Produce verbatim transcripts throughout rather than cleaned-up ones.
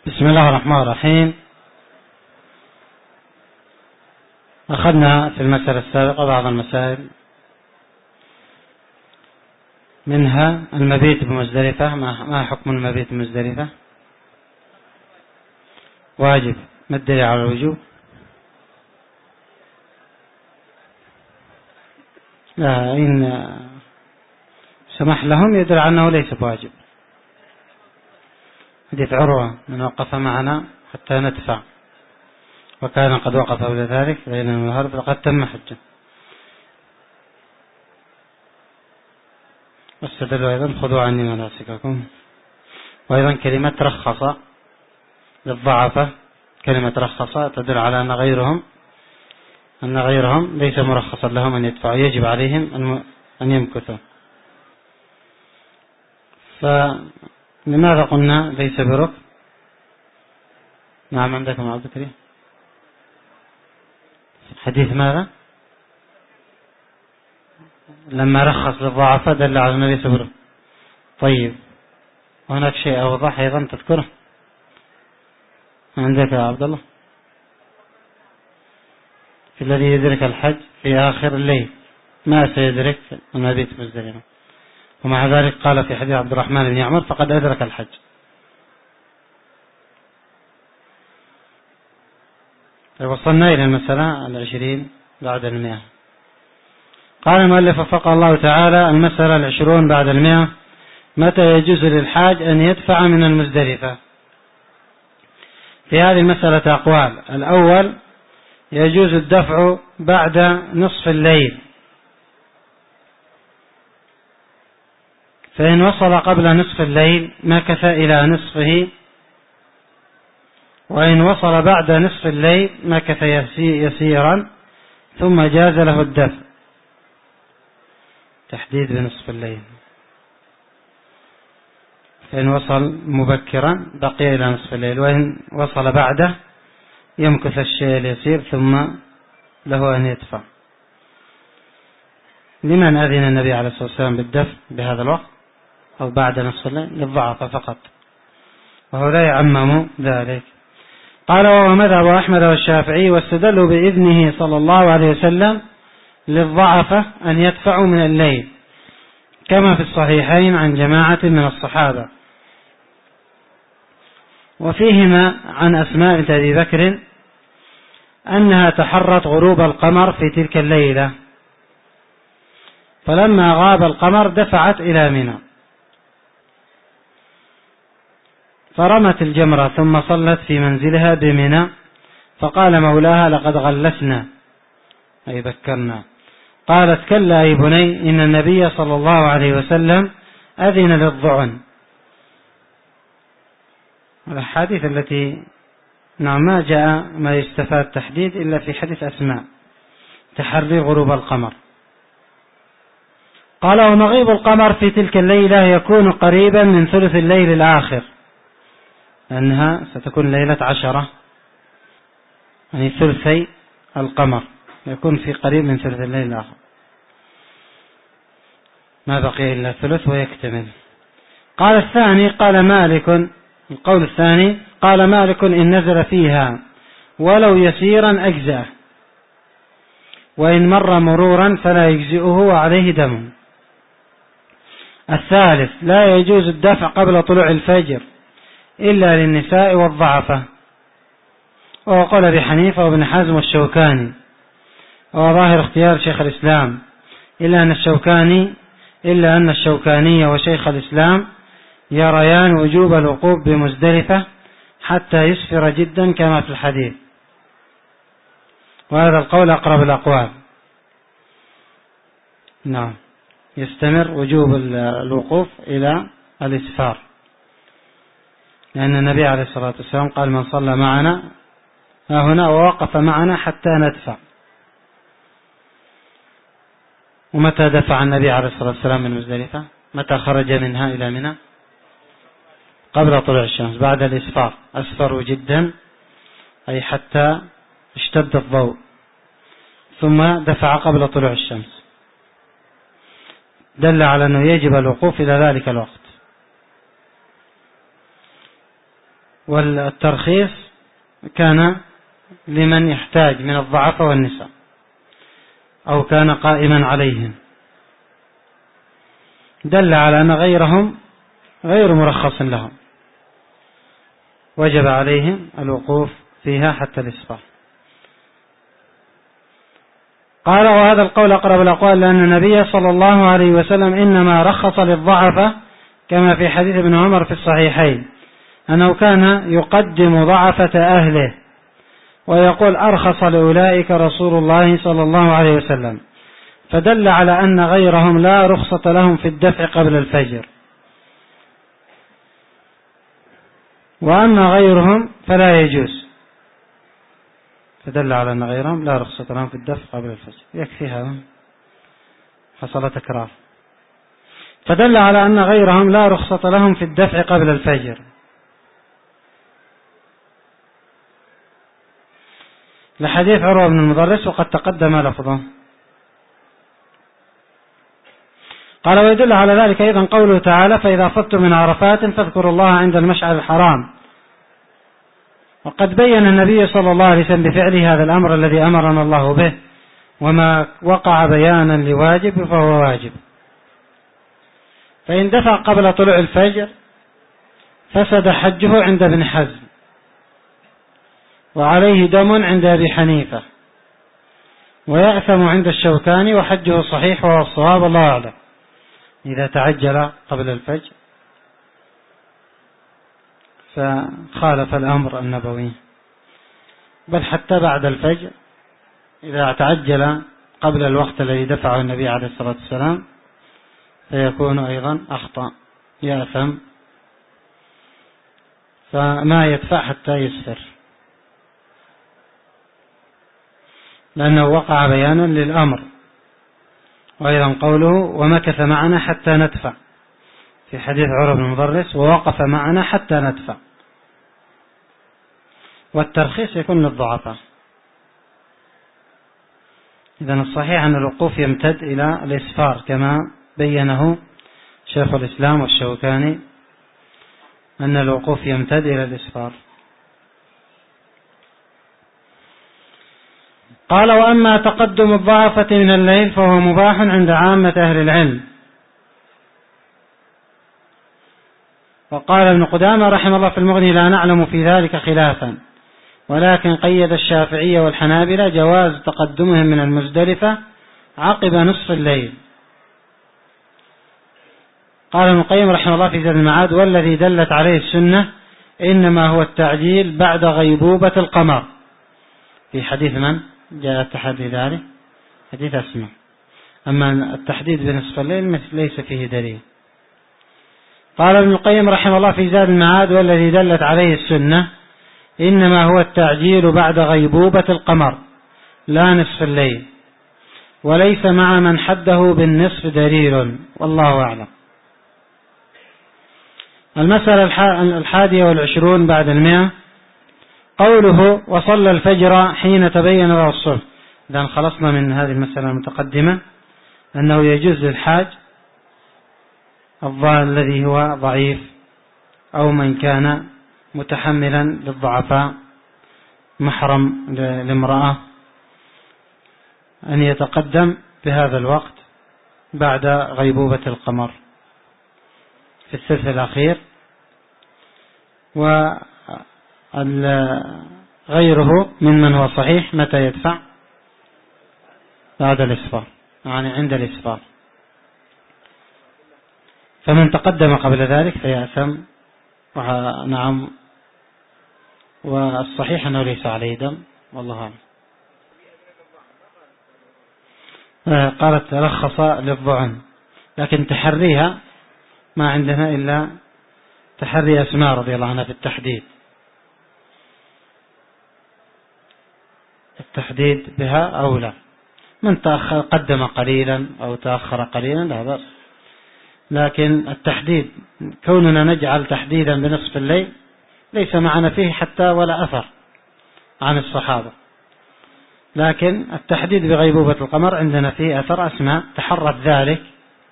بسم الله الرحمن الرحيم. أخذنا في المسألة السابقة بعض المسائل، منها المبيت بمزدلفة. ما حكم المبيت بمزدلفة؟ واجب. ما الدليل على الوجوب؟ لا، إن سمح لهم يدل عنه ليس بواجب. حديث عروة: من وقف معنا حتى ندفع وكان قد وقف لذلك ليلا ونهار فقد تم حجه. واستدلوا أيضا: خذوا عني مناسككم. وأيضا كلمة رخص للضعفة، كلمة رخص تدل على أن غيرهم أن غيرهم ليس مرخصا لهم أن يدفعوا، يجب عليهم أن يمكثوا. فلماذا قلنا ليس بركن؟ نعم، عندكم عبد الكريم حديث ماذا؟ لما رخص للضعفاء دل على أنه ليس بركن. طيب، وهناك شيء أوضح أيضا تذكره عندك يا عبد الله؟ في الذي يدرك الحج في آخر الليل ما سيدرك المبيت مزدلفة، ومع ذلك قال في حديث عبد الرحمن بن عمر: فقد أدرك الحج. وصلنا إلى المسألة العشرين بعد المئة. قال المؤلف وفقه الله تعالى: المسألة العشرون بعد المئة: متى يجوز للحاج أن يدفع من المزدلفة؟ في هذه المسألة أقوال. الأول: يجوز الدفع بعد نصف الليل، فإن وصل قبل نصف الليل مكث إلى نصفه، وإن وصل بعد نصف الليل مكث يسيرا ثم جاز له الدفع. تحديد بنصف الليل. فإن وصل مبكرا بقي إلى نصف الليل، وإن وصل بعده يمكث الشيء اليسير ثم له أن يدفع. لمن أذن النبي عليه الصلاة والسلام بالدفع بهذا الوقت أو بعد نصف الليل؟ للضعف فقط، وهو لا يعمم ذلك. قال: وهو مذهب أحمد والشافعي، واستدلوا بإذنه صلى الله عليه وسلم للضعفة أن يدفعوا من الليل، كما في الصحيحين عن جماعة من الصحابة. وفيهما عن أسماء بنت أبي بكر أنها تحرت غروب القمر في تلك الليلة، فلما غاب القمر دفعت إلى منى فرمت الجمرة ثم صلت في منزلها بمنى، فقال مولاها: لقد غلسنا، أي بكرنا. قالت: كلا أي بني، إن النبي صلى الله عليه وسلم أذن للضعن. الأحاديث التي نعم ما جاء ما يستفاد تحديد إلا في حديث أسماء تحري غروب القمر. قال: ومغيب القمر في تلك الليلة يكون قريبا من ثلث الليل الآخر، لأنها ستكون ليلة عشرة، يعني ثلثي القمر يكون في قريب من ثلث الليل الآخر، ما بقي إلا ثلث ويكتمل. قال الثاني: قال مالك، القول الثاني قال مالك: إن نزل فيها ولو يسيرا أجزأه، وإن مر مرورا فلا يجزئه وعليه دم. الثالث: لا يجوز الدفع قبل طلوع الفجر إلا للنساء والضعفة، وهو قول أبي حنيفة وابن حزم والشوكاني، وهو ظاهر اختيار شيخ الإسلام، إلا أن الشوكاني إلا أن الشوكاني وشيخ الإسلام يريان وجوب الوقوف بمزدلفة حتى يسفر جدا كما في الحديث، وهذا القول أقرب الأقوال. نعم، يستمر وجوب الوقوف إلى الإسفار، لأن النبي عليه الصلاة والسلام قال: من صلى معنا هنا ووقف معنا حتى ندفع. ومتى دفع النبي عليه الصلاة والسلام من مزدلفة؟ متى خرج منها إلى منى؟ قبل طلوع الشمس، بعد الإسفار. أسفروا جدا أي حتى اشتد الضوء، ثم دفع قبل طلوع الشمس، دل على أنه يجب الوقوف إلى ذلك الوقت. والترخيص كان لمن يحتاج من الضعف والنساء أو كان قائما عليهم، دل على أن غيرهم غير مرخص لهم، وجب عليهم الوقوف فيها حتى الإسفار. قال: وهذا القول أقرب الأقوال، لأن النبي صلى الله عليه وسلم إنما رخص للضعف كما في حديث ابن عمر في الصحيحين أنه كان يقدم ضعفة أهله ويقول: أرخص لأولئك رسول الله صلى الله عليه وسلم، فدل على أن غيرهم لا رخصة لهم في الدفع قبل الفجر، وأما غيرهم فلا يجوز، فدل على أن غيرهم لا رخصة لهم في الدفع قبل الفجر. يكفي هذا، حصل تكرار. فدل على أن غيرهم لا رخصة لهم في الدفع قبل الفجر، لحديث عروة بن المضرس وقد تقدم لفظه. قال: ويدل على ذلك أيضا قوله تعالى: فإذا أفضتم من عرفات فاذكروا الله عند المشعر الحرام. وقد بين النبي صلى الله عليه وسلم بفعله هذا الأمر الذي أمرنا الله به، وما وقع بيانا لواجب فهو واجب. فإن دفع قبل طلوع الفجر فسد حجه عند ابن حزم، وعليه دم عند أبي حنيفة، ويأثم عند الشوكاني، وحجه صحيح وهو الصواب، الله أعلم، إذا تعجل قبل الفجر فخالف الأمر النبوي. بل حتى بعد الفجر إذا تعجل قبل الوقت الذي دفعه النبي عليه الصلاة والسلام فيكون أيضا أخطأ، يأثم، فما يدفع حتى يسفر، لأنه وقع بيانا للأمر. وأيضا قوله: ومكث معنا حتى ندفع، في حديث عروة بن المضرس: ووقف معنا حتى ندفع. والترخيص يكون للضعفاء. إذن الصحيح أن الوقوف يمتد إلى الإسفار كما بينه شيخ الإسلام والشوكاني، أن الوقوف يمتد إلى الإسفار. قال: وأما تقدم الضعفة من الليل فهو مباح عند عامة أهل العلم. وقال ابن قدامة رحمه الله في المغني: لا نعلم في ذلك خلافا، ولكن قيد الشافعية والحنابلة جواز تقدمهم من المزدلفة عقب نصف الليل. قال ابن القيم رحمه الله في زاد المعاد: والذي دلت عليه السنة إنما هو التعجيل بعد غيبوبة القمر. في حديث من جاء التحدي ذلك؟ حديث أسماء. أما التحديد بنصف الليل ليس فيه دليل. قال ابن القيم رحمه الله في زاد المعاد: والذي دلت عليه السنة إنما هو التعجيل بعد غيبوبة القمر لا نصف الليل، وليس مع من حده بالنصف دليل، والله أعلم. المسألة الحادية والعشرون بعد المئة، قوله: وصلى الفجر حين تبين له الصبح. إذن خلصنا من هذه المسألة المتقدمة أنه يجوز للحاج الذي هو ضعيف أو من كان متحملا للضعفاء محرم لامرأة أن يتقدم بهذا الوقت بعد غيبوبة القمر في الثلث الأخير، وغيره ممن هو صحيح متى يدفع؟ بعد الإسفار، يعني عند الإسفار. فمن تقدم قبل ذلك فيأثم. نعم، والصحيح أنه ليس عليه دم، والله أعلم. قالت رخص للظعن، لكن تحريها ما عندنا إلا تحري أسماء رضي الله عنها في التحديد، التحديد بها أولى. من تأخر قدم قليلا أو تأخر قليلا لا بأس، لكن التحديد كوننا نجعل تحديدا بنصف الليل ليس معنا فيه حتى ولا أثر عن الصحابة، لكن التحديد بغيبوبة القمر عندنا فيه أثر. أسماء تحرت ذلك،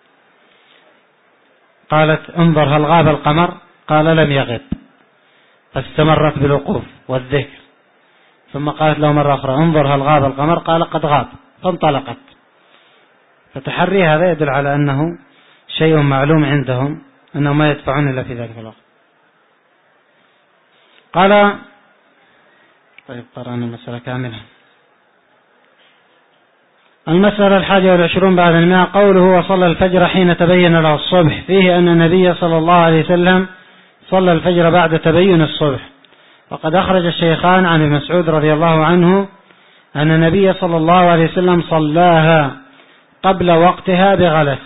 قالت: انظر هل غاب القمر؟ قال: لم يغب. فاستمرت بالوقوف والذكر، ثم قالت له مرة أخرى انظر هل غاب القمر؟ قال قد غاب، فانطلقت. فتحري هذا يدل على أنه شيء معلوم عندهم أنهم ما يدفعون إلا في ذلك الوقت. قال طيب قرأنا المسألة كاملة. المسألة الحادية والعشرون بعد المئة، قوله وصلى الفجر حين تبين له الصبح، فيه أن النبي صلى الله عليه وسلم صلى الفجر بعد تبين الصبح. وقد أخرج الشيخان عن ابن مسعود رضي الله عنه أن النبي صلى الله عليه وسلم صلاها قبل وقتها بغلس،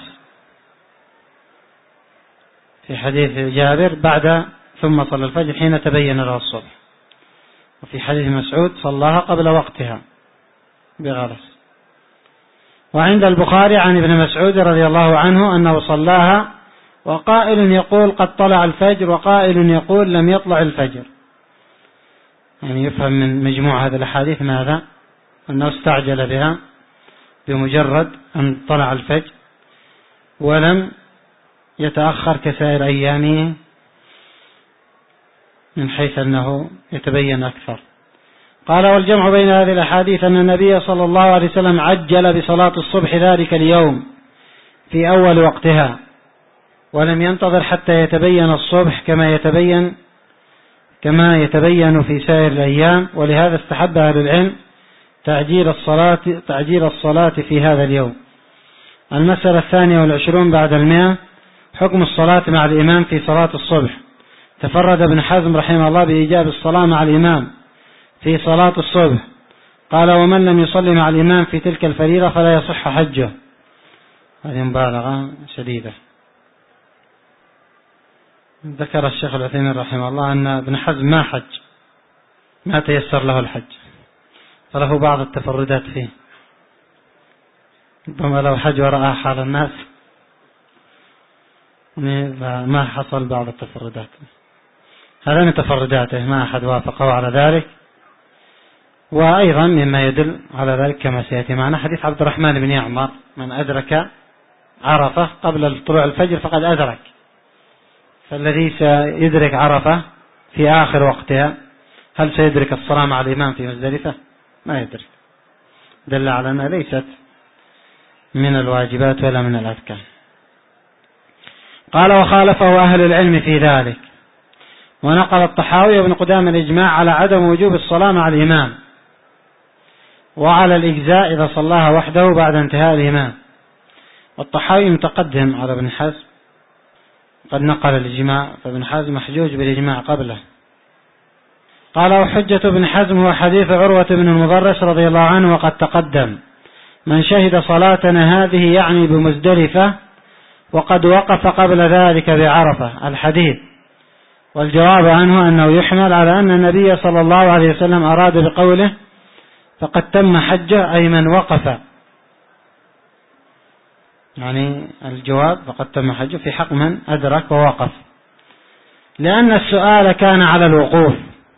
في حديث جابر بعد ثم صلى الفجر حين تبين له الصبح، وفي حديث مسعود صلاها قبل وقتها بغلس. وعند البخاري عن ابن مسعود رضي الله عنه أنه صلاها وقائل يقول قد طلع الفجر وقائل يقول لم يطلع الفجر. يعني يفهم من مجموع هذه الأحاديث ماذا؟ أنه استعجل بها بمجرد أن طلع الفجر ولم يتأخر كسائر أيامه من حيث أنه يتبين أكثر. قال والجمع بين هذه الأحاديث أن النبي صلى الله عليه وسلم عجل بصلاة الصبح ذلك اليوم في أول وقتها ولم ينتظر حتى يتبين الصبح كما يتبين كما يتبين في سائر الأيام، ولهذا استحب أهل العلم تعجيل الصلاة تعجيل الصلاة في هذا اليوم. المسألة الثانية والعشرون بعد المئة، حكم الصلاة مع الإمام في صلاة الصبح. تفرد ابن حزم رحمه الله بإيجاب الصلاة مع الإمام في صلاة الصبح. قال ومن لم يصلي مع الإمام في تلك الفريضة فلا يصح حجه. هذه مبالغة شديدة. ذكر الشيخ العثيمين رحمه الله أن ابن حزم ما حج، ما تيسر له الحج، فله بعض التفردات فيه، ربما لو حج ورأى حال الناس ما حصل بعض التفردات. هذا من تفرداته، ما أحد وافقه على ذلك. وأيضا مما يدل على ذلك كما سيأتي معنا حديث عبد الرحمن بن يعمر من أدرك عرفة قبل طلوع الفجر فقد أدرك. فالذي سيدرك عرفة في آخر وقتها هل سيدرك الصلاة مع الإمام في مزدلفة؟ ما يدرك. دل على أنها ليست من الواجبات ولا من الأذكار. قال وخالفه أهل العلم في ذلك، ونقل الطحاوي وابن قدامة الإجماع على عدم وجوب الصلاة مع الإمام وعلى الإجزاء إذا صلاها وحده بعد انتهاء الإمام. والطحاوي متقدم على ابن حزم، قد نقل الإجماع، فابن حزم محجوج بالإجماع قبله. قال وحجة ابن حزم هو حديث عروة بن المضرس رضي الله عنه وقد تقدم من شهد صلاتنا هذه يعني بمزدلفة وقد وقف قبل ذلك بعرفة الحديث. والجواب عنه أنه يحمل على أن النبي صلى الله عليه وسلم أراد بقوله فقد تم حجه أي من وقف، يعني الجواب فقد تم حجه في حق من أدرك ووقف، لأن السؤال كان على الوقوف.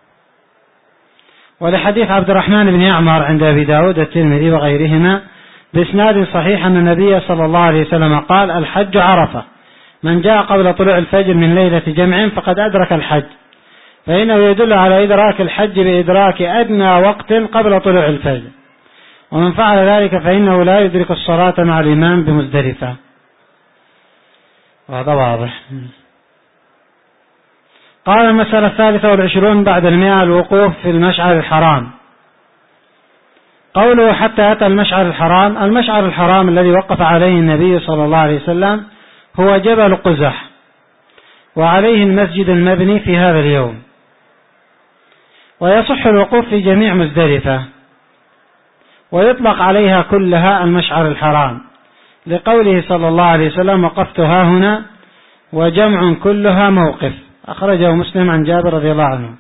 ولحديث عبد الرحمن بن يعمر عند أبي داود الترمذي وغيرهما بإسناد صحيح أن النبي صلى الله عليه وسلم قال الحج عرفة، من جاء قبل طلوع الفجر من ليلة جمع فقد أدرك الحج، فإنه يدل على إدراك الحج بإدراك أدنى وقت قبل طلوع الفجر، ومن فعل ذلك فإنه لا يدرك الصلاة مع الإمام بمزدلفة. وهذا واضح. قال المسألة الثالثة والعشرون بعد المئة، الوقوف في المشعر الحرام. قوله حتى أتى المشعر الحرام، المشعر الحرام الذي وقف عليه النبي صلى الله عليه وسلم هو جبل قزح، وعليه المسجد المبني في هذا اليوم، ويصح الوقوف في جميع مزدلفة، ويطلق عليها كلها المشعر الحرام لقوله صلى الله عليه وسلم وقفت ها هنا وجمع كلها موقف، أخرجه مسلم عن جابر رضي الله عنه.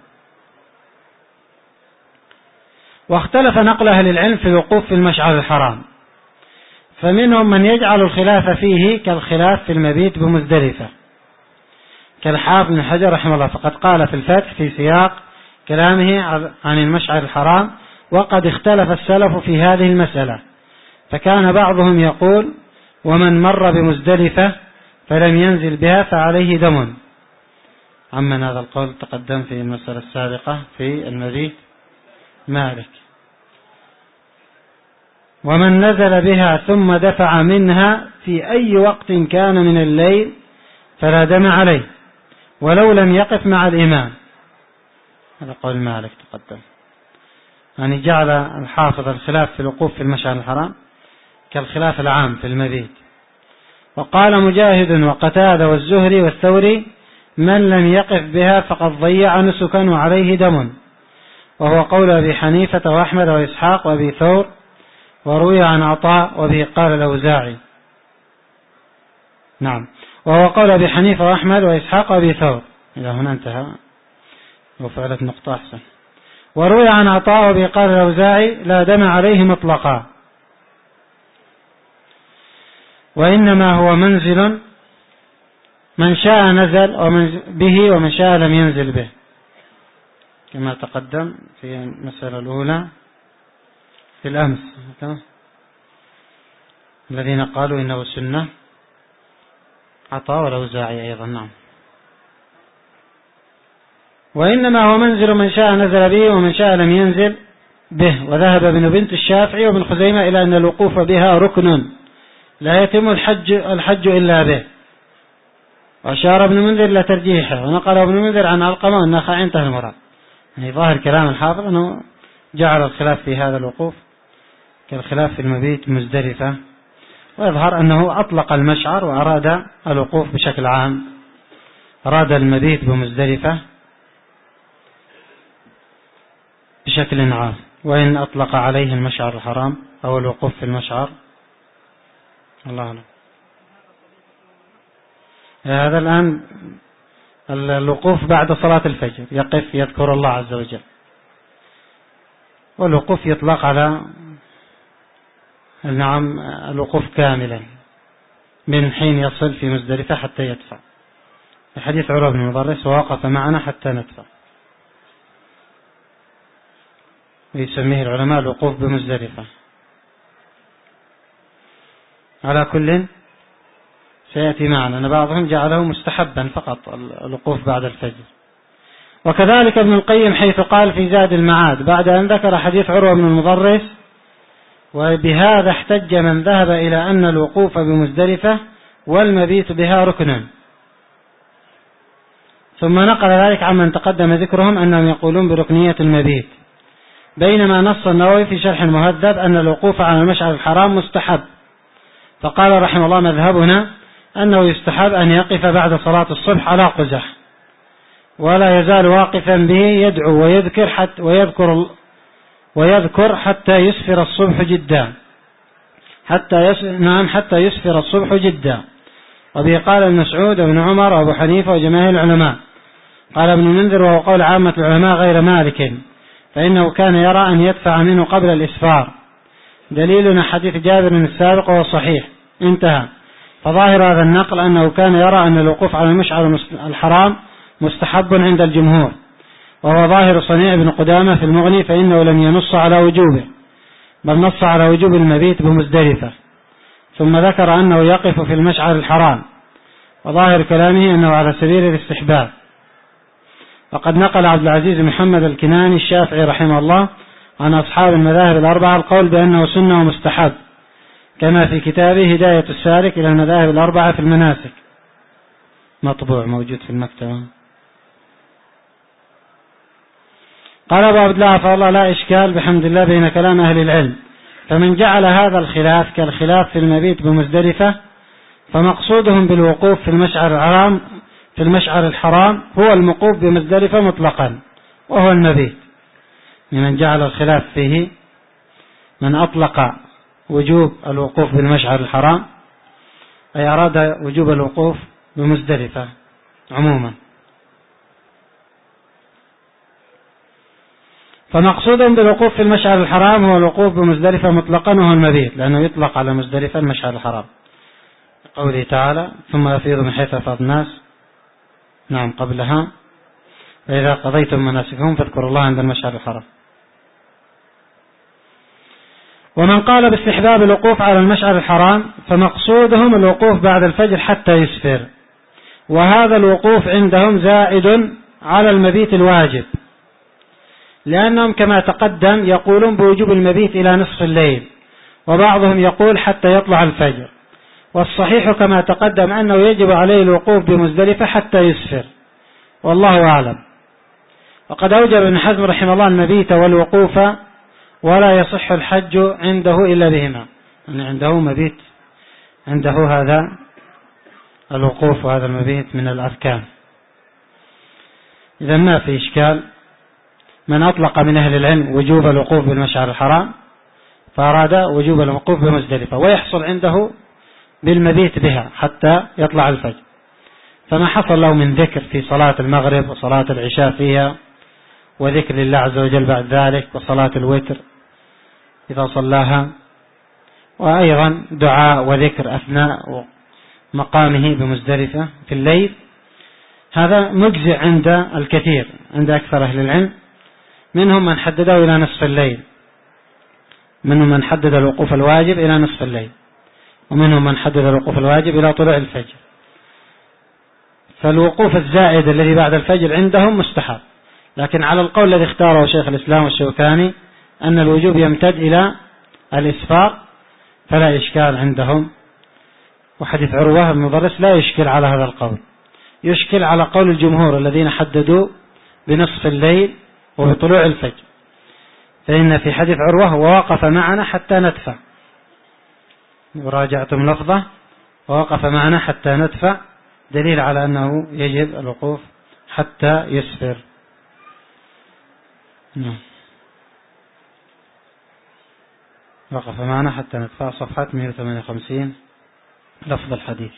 واختلف نقل أهل العلم في الوقوف في المشعر الحرام، فمنهم من يجعل الخلاف فيه كالخلاف في المبيت بمزدلفة كالحافظ بن حجر رحمه الله، فقد قال في الفتح في سياق كلامه عن المشعر الحرام وقد اختلف السلف في هذه المسألة، فكان بعضهم يقول ومن مر بمزدلفة فلم ينزل بها فعليه دم، عمن هذا القول تقدم في المسألة السابقة في المبيت مالك. ومن نزل بها ثم دفع منها في أي وقت كان من الليل فلا دم عليه ولو لم يقف مع الإمام. هذا قول مالك تقدم، يعني جعل الحافظ الخلاف في الوقوف في المشعر الحرام كالخلاف العام في المبيت. وقال مجاهد وقتادة والزهري والثوري من لم يقف بها فقد ضيع نسكا وعليه دم، وهو قول أبي حنيفة وأحمد وإسحاق وأبي ثور، وروي عن عطاء وبه قال الأوزاعي. نعم، وهو قول أبي حنيفة وأحمد وإسحاق وأبي ثور. إلى هنا انتهى وفعلت نقطة أحسن. وروي عن عطاء وبه قال الأوزاعي لا دم عليه مطلقا، وإنما هو منزل من شاء نزل ومن به ومن شاء لم ينزل به، كما تقدم في المسألة الأولى في الأمس الذين قالوا إنه سنة، عطاء والأوزاعي أيضا. نعم. وإنما هو منزل من شاء نزل به ومن شاء لم ينزل به. وذهب ابن بنت الشافعي وابن خزيمة إلى أن الوقوف بها ركن لا يتم الحج, الحج إلا به، وأشار ابن منذر إلى ترجيحه، ونقل ابن منذر عن علقمة والنخعي انتهى المراد. يعني ظاهر كلام الحافظ أنه جعل الخلاف في هذا الوقوف كالخلاف في المبيت مزدلفة، ويظهر أنه أطلق المشعر وأراد الوقوف بشكل عام، أراد المبيت بمزدلفة بشكل عام، وإن أطلق عليه المشعر الحرام أو الوقوف في المشعر الله أعلم. هذا الآن الوقوف بعد صلاة الفجر يقف يذكر الله عز وجل، والوقوف يطلق على نعم الوقوف كاملا من حين يصل في مزدلفة حتى يدفع. الحديث عروة بن مضرس ووقف معنا حتى ندفع، ويسميه العلماء الوقوف بمزدلفة. على كل سيأتي معنا أن بعضهم جعله مستحبا فقط الوقوف بعد الفجر. وكذلك ابن القيم حيث قال في زاد المعاد بعد أن ذكر حديث عروة بن المضرس وبهذا احتج من ذهب إلى أن الوقوف بمزدلفة والمبيت بها ركن، ثم نقل ذلك عمن تقدم ذكرهم أنهم يقولون بركنية المبيت، بينما نص النووي في شرح المهذب أن الوقوف على المشعر الحرام مستحب، فقال رحمه الله مذهبنا أنه يستحب أن يقف بعد صلاة الصبح على قزح، ولا يزال واقفا به يدعو ويذكر حتى ويذكر ويذكر حتى يسفر الصبح جدا، حتى يس... نعم حتى يسفر الصبح جدا. وبه قال ابن مسعود وابن عمر وابو حنيفة وجماهير العلماء. قال ابن منذر وهو قول عامة العلماء غير مالك، فإنه كان يرى أن يدفع منه قبل الإسفار، دليلنا حديث جابر السابق وهو صحيح انتهى. فظاهر هذا النقل أنه كان يرى أن الوقوف على المشعر الحرام مستحب عند الجمهور، وهو ظاهر صنيع ابن قدامة في المغني، فإنه لم ينص على وجوبه بل نص على وجوب المبيت بمزدلفة، ثم ذكر أنه يقف في المشعر الحرام، وظاهر كلامه أنه على سبيل الاستحباب. وقد نقل عبد العزيز محمد الكناني الشافعي رحمه الله عن أصحاب المذاهب الأربعة القول بأنه سنة ومستحب، كما في كتابه هداية السالك إلى المذاهب الأربعة في المناسك، مطبوع موجود في المكتبة. قال أبو عبد الله فالله لا إشكال بحمد الله بين كلام أهل العلم، فمن جعل هذا الخلاف كالخلاف في المبيت بمزدلفة فمقصودهم بالوقوف في المشعر الحرام في المشعر الحرام هو الموقوف بمزدلفة مطلقا وهو المبيت. من جعل الخلاف فيه من أطلق وجوب الوقوف بالمشعر الحرام أي أراد وجوب الوقوف بمزدلفة عموما، فمقصودهم بالوقوف في المشعر الحرام هو الوقوف بمزدلفة مطلقا وهو المبيت، لأنه يطلق على مزدلفة المشعر الحرام، قوله تعالى ثم أفيض من حيث أفاض الناس نعم قبلها فإذا قضيتم مناسكهم فاذكروا الله عند المشعر الحرام. ومن قال باستحباب الوقوف على المشعر الحرام فمقصودهم الوقوف بعد الفجر حتى يسفر، وهذا الوقوف عندهم زائد على المبيت الواجب، لأنهم كما تقدم يقولون بوجوب المبيت إلى نصف الليل، وبعضهم يقول حتى يطلع الفجر، والصحيح كما تقدم أنه يجب عليه الوقوف بمزدلفة حتى يسفر، والله أعلم. وقد أوجب ابن حزم رحمه الله المبيت والوقوف، ولا يصح الحج عنده إلا بهما، يعني عنده مبيت، عنده هذا الوقوف وهذا المبيت من الأركان. إذا ما في إشكال. من أطلق من أهل العلم وجوب الوقوف بالمشعر الحرام فأراد وجوب الوقوف بمزدلفة، ويحصل عنده بالمبيت بها حتى يطلع الفجر، فما حصل له من ذكر في صلاة المغرب وصلاة العشاء فيها، وذكر لله عز وجل بعد ذلك، وصلاة الوتر إذا صلاها، وأيضا دعاء وذكر أثناء مقامه بمزدلفة في الليل، هذا مجزئ عند الكثير، عند أكثر أهل العلم. منهم من حدده إلى نصف الليل، منهم من حدد الوقوف الواجب إلى نصف الليل، ومنهم من حدد الوقوف الواجب إلى طلوع الفجر. فالوقوف الزائد الذي بعد الفجر عندهم مستحب، لكن على القول الذي اختاره شيخ الإسلام والشوكاني أن الوجوب يمتد إلى الإسفار فلا إشكال عندهم. وحديث عروة بن مضرس لا يشكل على هذا القول، يشكل على قول الجمهور الذين حددوا بنصف الليل وبطلوع الفجر، فإن في حديث عروة ووقف معنا حتى ندفع، وراجعتم لفظة ووقف معنا حتى ندفع، دليل على أنه يجب الوقوف حتى يسفر. وقف معنا حتى ندفع، صفحة مئة وثمانية وخمسين لفظ الحديث.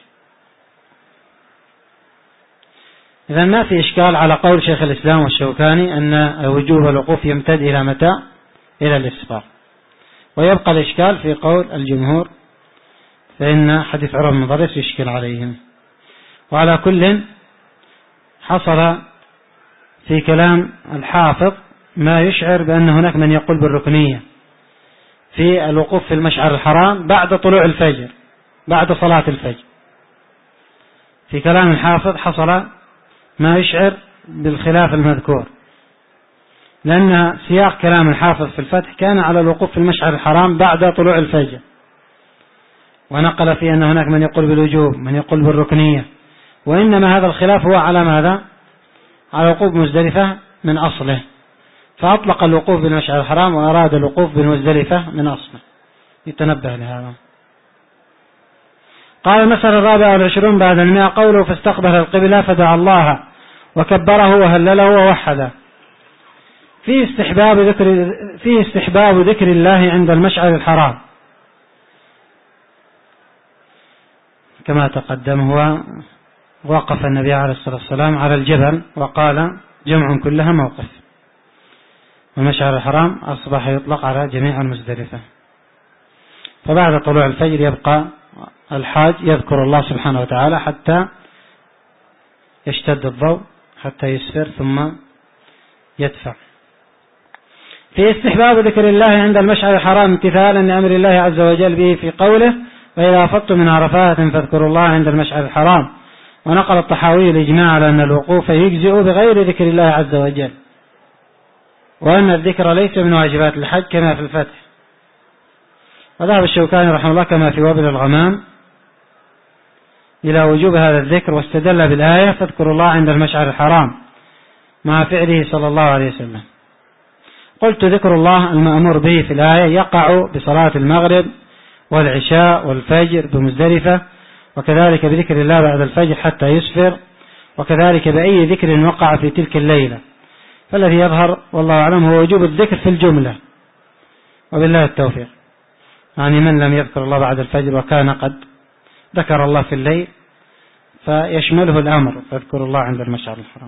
إذا ما في إشكال على قول شيخ الإسلام والشوكاني أن وجوب الوقوف يمتد إلى متى؟ إلى الإسفار. ويبقى الإشكال في قول الجمهور، فإن حديث عروة بن مضرس يشكل عليهم. وعلى كل حصل في كلام الحافظ ما يشعر بأن هناك من يقول بالركنية في الوقوف في المشعر الحرام بعد طلوع الفجر، بعد صلاة الفجر. في كلام الحافظ حصل ما يشعر بالخلاف المذكور، لأن سياق كلام الحافظ في الفتح كان على الوقوف في المشعر الحرام بعد طلوع الفجر، ونقل في أن هناك من يقول بالوجوب، من يقول بالركنية، وإنما هذا الخلاف هو على ماذا؟ على وقوف مزدلفة من أصله، فأطلق الوقوف بالمشعر الحرام وأراد الوقوف بالمزدلفة من أصله، يتنبه لهذا. قال المسألة الرابعة والعشرون بعد المئة، قوله فاستقبل القبلة فدعا الله وكبره وهلله ووحده. في استحباب ذكر في استحباب ذكر الله عند المشعر الحرام كما تقدم. هو وقف النبي عليه الصلاة والسلام على الجبل وقال جمع كلها موقف، والمشعر الحرام أصبح يطلق على جميع المزدلفة. فبعد طلوع الفجر يبقى الحاج يذكر الله سبحانه وتعالى حتى يشتد الضوء، حتى يسفر ثم يدفع. في استحباب ذكر الله عند المشعر الحرام امتثالا لأمر الله عز وجل به في قوله وإذا أفضتم من عرفات فاذكروا الله عند المشعر الحرام. ونقل الطحاوي الإجماع على أن الوقوف يجزئ بغير ذكر الله عز وجل، وأن الذكر ليس من واجبات الحج كما في الفتح. وذهب الشوكاني رحمه الله كما في وابل الغمام إلى وجوب هذا الذكر، واستدل بالآية فاذكروا الله عند المشعر الحرام مع فعله صلى الله عليه وسلم. قلت ذكر الله المأمور به في الآية يقع بصلاة المغرب والعشاء والفجر بمزدلفة، وكذلك بذكر الله بعد الفجر حتى يسفر، وكذلك بأي ذكر وقع في تلك الليلة. فالذي يظهر والله أعلم هو وجوب الذكر في الجملة، وبالله التوفيق. يعني من لم يذكر الله بعد الفجر وكان قد ذكر الله في الليل فيشمله الأمر فاذكر الله عند المشعر الحرام.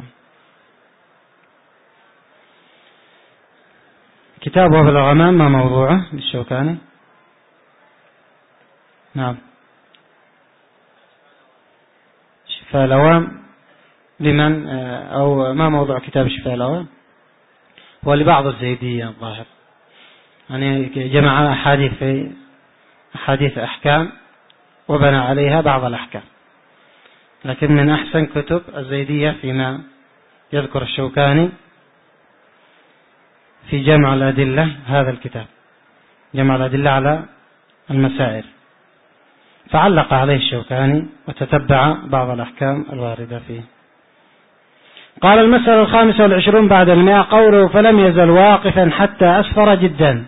كتاب وابل الغمام ما موضوعه للشوكاني؟ نعم، شفاء الأوام لمن أو ما موضوع كتاب شفاء الأوام؟ هو لبعض الزيدية الظاهر، يعني جمع أحاديث في أحاديث أحكام وبنى عليها بعض الأحكام، لكن من أحسن كتب الزيدية فيما يذكر الشوكاني في جمع الأدلة هذا الكتاب، جمع الأدلة على المسائل، فعلق عليه الشوكاني وتتبع بعض الأحكام الواردة فيه. قال: المسألة الخامسة والعشرون بعد المئة، قوله: فلم يزل واقفا حتى أسفر جدا.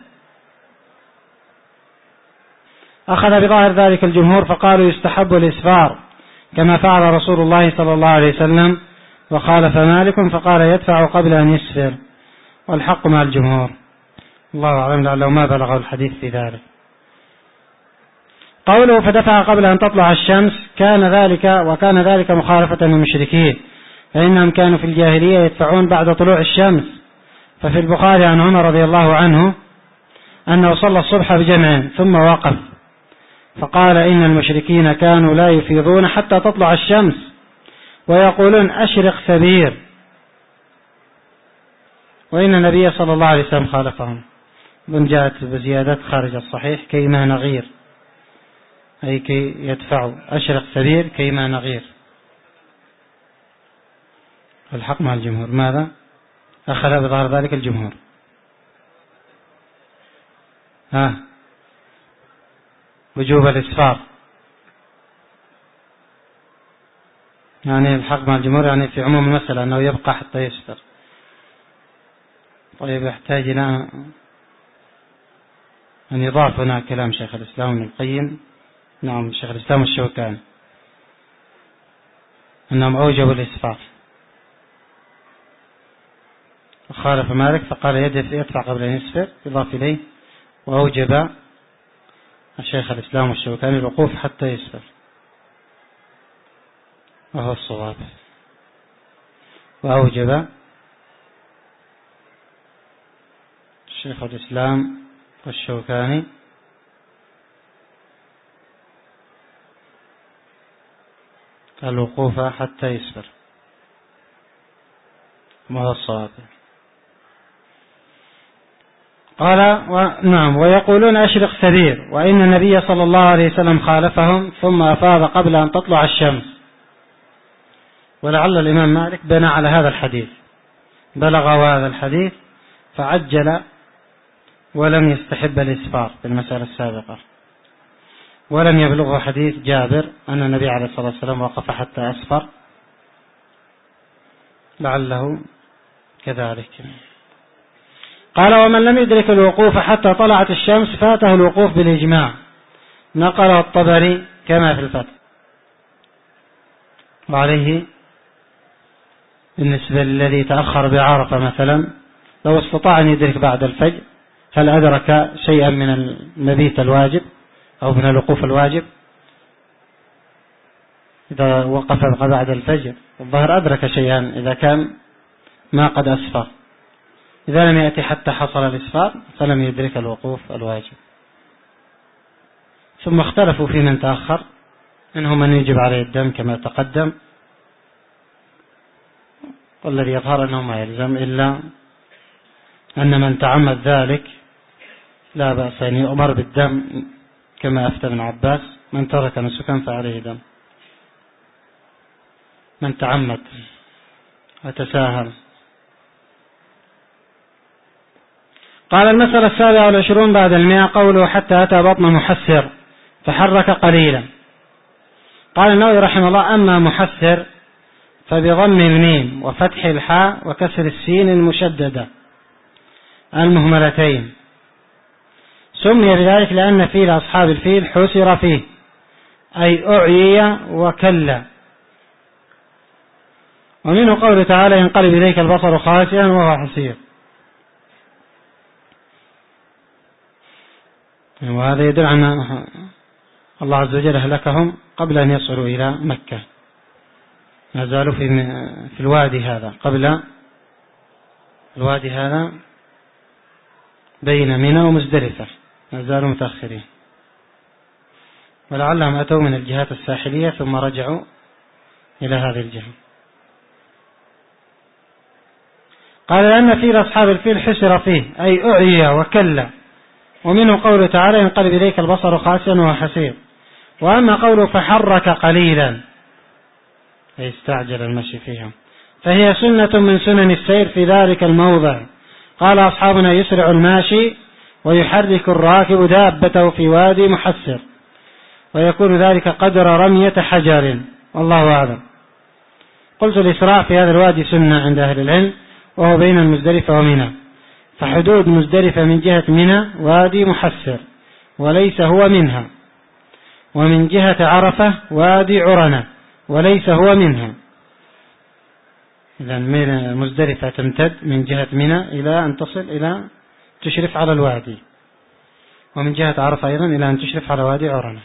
أخذ بظاهر ذلك الجمهور فقالوا يستحب الإسفار كما فعل رسول الله صلى الله عليه وسلم، وخالف مالك فقال يدفع قبل أن يسفر، والحق مع الجمهور، الله أعلم، لعله ما بلغه الحديث في ذلك. قوله: فدفع قبل أن تطلع الشمس، كان ذلك وكان ذلك مخالفة للمشركين، فإنهم كانوا في الجاهلية يدفعون بعد طلوع الشمس. ففي البخاري عن عمر رضي الله عنه أنه صلى الصبح بجمع ثم وقف فقال: إن المشركين كانوا لا يفيضون حتى تطلع الشمس ويقولون أشرق سبير، وإن النبي صلى الله عليه وسلم خالفهم. من جاءت بزيادات خارج الصحيح: كيما نغير، أي كي يدفعوا، أشرق سبير كيما نغير. الحق مع الجمهور. ماذا؟ أخذ بظهر ذلك الجمهور. ها وجوب الإسفار، يعني الحق مع الجمهور يعني في عموم المسألة أنه يبقى حتى يسفر. طيب، يحتاج إلى أن يضاف هنا كلام شيخ الإسلام ابن القيم، نعم شيخ الإسلام الشوكاني، أنهم أوجبوا الإسفار، وخالف مالك فقال يدفع قبل أن يسفر، يضاف إليه وأوجب الشيخ الإسلام الشوكاني الوقوف حتى يسفر، وهو الصواب. وأوجب الشيخ الإسلام الشوكاني الوقوف حتى يسفر، وهو الصواب. قال: نعم، ويقولون أشرق سبير، وإن النبي صلى الله عليه وسلم خالفهم ثم أفاض قبل أن تطلع الشمس. ولعل الإمام مالك بنى على هذا الحديث، بلغ هذا الحديث فعجل ولم يستحب الإسفار في المسألة السابقة، ولم يبلغه حديث جابر أن النبي عليه الصلاة والسلام وقف حتى أسفر، لعله كذلك. قال: ومن لم يدرك الوقوف حتى طلعت الشمس فاته الوقوف بالإجماع، نقله الطبري كما في الفتح. وعليه بالنسبة للذي تأخر بعرفة مثلا، لو استطاع أن يدرك بعد الفجر، هل أدرك شيئا من المبيت الواجب أو من الوقوف الواجب؟ إذا وقف بعد الفجر الظهر أدرك شيئا إذا كان ما قد أسفر. إذا لم يأتي حتى حصل الإسفار فلم يدرك الوقوف الواجب. ثم اختلفوا في من تأخر، إنهم من يجب عليه الدم كما تقدم، والذي يظهر أنه ما يلزم، إلا أن من تعمد ذلك لا بأس أن يؤمر بالدم كما أفتى ابن عباس: من ترك نسكا فعليه دم، من تعمد وتساهل. قال: المسألة السابعة والعشرون بعد المئة، قوله: حتى أتى بطن محسر فحرك قليلا. قال النووي رحمه الله: أما محسر فبضم الميم وفتح الحاء وكسر السين المشددة المهملتين، سمي بذلك لأن فيل أصحاب الفيل حسر فيه، أي أعيي وكلا. ومنه قوله تعالى: ينقلب إليك البصر خاسئا وهو حسير. وهذا يدل أن الله عز وجل أهلكهم قبل أن يصلوا إلى مكة، ما زالوا في في الوادي هذا، قبل الوادي هذا بين منى ومزدلفة، ما زالوا متأخرين، ولعلهم أتوا من الجهات الساحلية ثم رجعوا إلى هذه الجهة. قال: لأن فيل أصحاب الفيل حسر فيه، أي أعيي وكلا. ومنه قوله تعالى: ينقلب إليك البصر خاسئا وهو حسير. وأما قوله فحرك قليلا، فيستعجل المشي فيها. فهي سنة من سنن السير في ذلك الموضع. قال أصحابنا: يسرع الماشي ويحرك الراكب دابته في وادي محسر، ويكون ذلك قدر رمية حجر، والله أعلم. قلت: الإسراع في هذا الوادي سنة عند أهل العلم، وهو بين المزدلفة ومنى، فحدود مزدلفة من جهة منى وادي محسر وليس هو منها، ومن جهة عرفة وادي عرنة وليس هو منها. إذن من مزدلفة تمتد من جهة منى إلى أن تصل إلى تشرف على الوادي، ومن جهة عرفة أيضا إلى أن تشرف على وادي عرنة.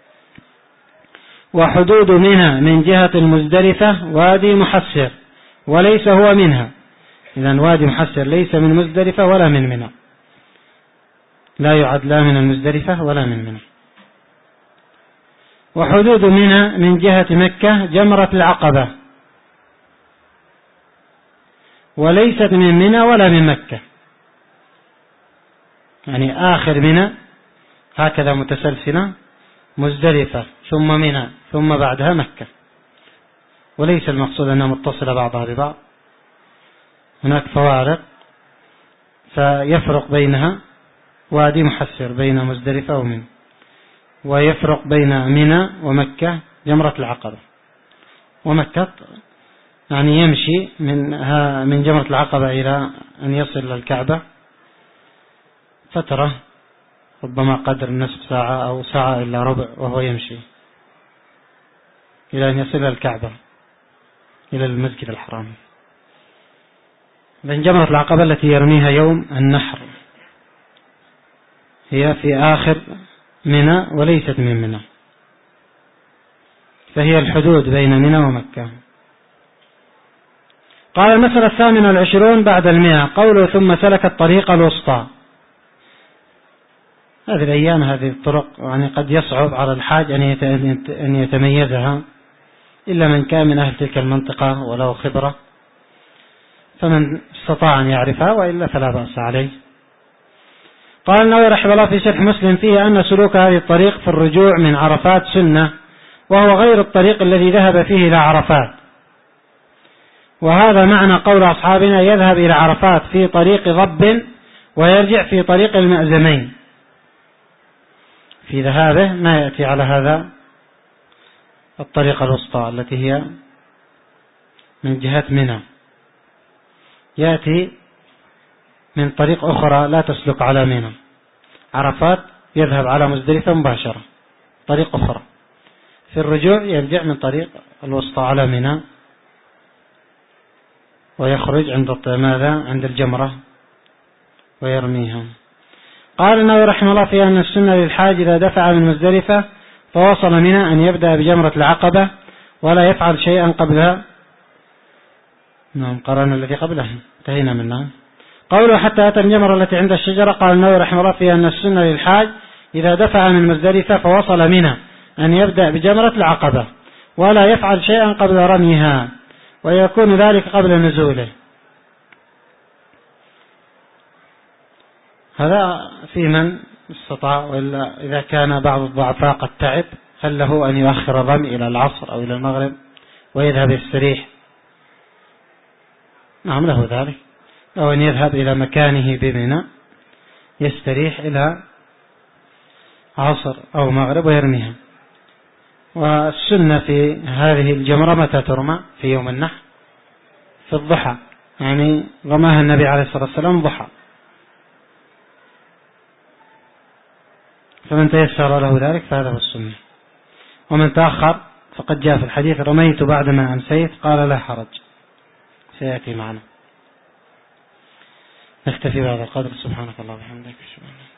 وحدود منى من جهة المزدلفة وادي محسر وليس هو منها. إذن وادي محسر ليس من مزدلفة ولا من منى، لا يعد لا من المزدلفة ولا من منى. وحدود منى من جهة مكة جمرة العقبة، وليست من منى ولا من مكة، يعني آخر منى هكذا متسلسلة، مزدلفة ثم منى ثم بعدها مكة، وليس المقصود أنها متصلة بعضها ببعض، هناك فوارق، فيفرق بينها وادي محسر بين مزدلفة ومنى، ويفرق بين منى ومكة جمرة العقبة. ومكة يعني يمشي من من جمرة العقبة إلى أن يصل للكعبة فترة ربما قدر نصف ساعة أو ساعة إلا ربع، وهو يمشي إلى أن يصل للكعبة إلى المسجد الحرام. بين جمرة العقبة التي يرميها يوم النحر هي في آخر منى وليست من منى، فهي الحدود بين منى ومكة. قال: المسألة الثامنة والعشرون بعد المئة، قوله: ثم سلك الطريق الوسطى. هذه الأيام هذه الطرق يعني قد يصعب على الحاج أن يتميزها إلا من كان من أهل تلك المنطقة ولو خبرة، فمن استطاع أن يعرفها، وإلا فلا بأس عليه. قال النووي رحمه الله في شرح مسلم فيه أن سلوك هذه الطريق في الرجوع من عرفات سنة، وهو غير الطريق الذي ذهب فيه إلى عرفات. وهذا معنى قول أصحابنا: يذهب إلى عرفات في طريق ضب ويرجع في طريق المأزمين. في ذهابه ما يأتي على هذا الطريقة الوسطى التي هي من جهة منى، يأتي من طريق أخرى لا تسلك على منى. عرفات يذهب على مزدلفة مباشرة، طريق أخرى. في الرجوع يرجع من طريق الوسطى على منى، ويخرج عند ماذا عند الجمرة ويرميها. قال النووي رحمه الله في أن السنة للحاج إذا دفع من مزدلفة فوصل منى أن يبدأ بجمرة العقبة ولا يفعل شيئا قبلها. نعم، قرأنا الذي قبله انتهينا منها. قوله: حتى أتى الجمرة التي عند الشجرة. قال النووي رحمه الله في أن السنة للحاج إذا دفع من مزدلفة فوصل منى أن يبدأ بجمرة العقبة ولا يفعل شيئا قبل رميها، ويكون ذلك قبل نزوله. هذا في من استطاع، وإلا إذا كان بعض الضعفاء قد تعب هل له أن يؤخر الرمي إلى العصر أو إلى المغرب ويذهب يستريح؟ نعم له ذلك، أو أن يذهب إلى مكانه بمنى يستريح إلى عصر أو مغرب ويرميها. والسنة في هذه الجمرة متى ترمى؟ في يوم النحر، في الضحى، يعني رماها النبي عليه الصلاة والسلام ضحى، فمن تيسر له ذلك فهذا هو السنة. ومن تأخر فقد جاء في الحديث: رميت بعدما أمسيت، قال: لا حرج، سيأتي معنا. نكتفي بهذا القدر. سبحانك اللهم وبحمدك.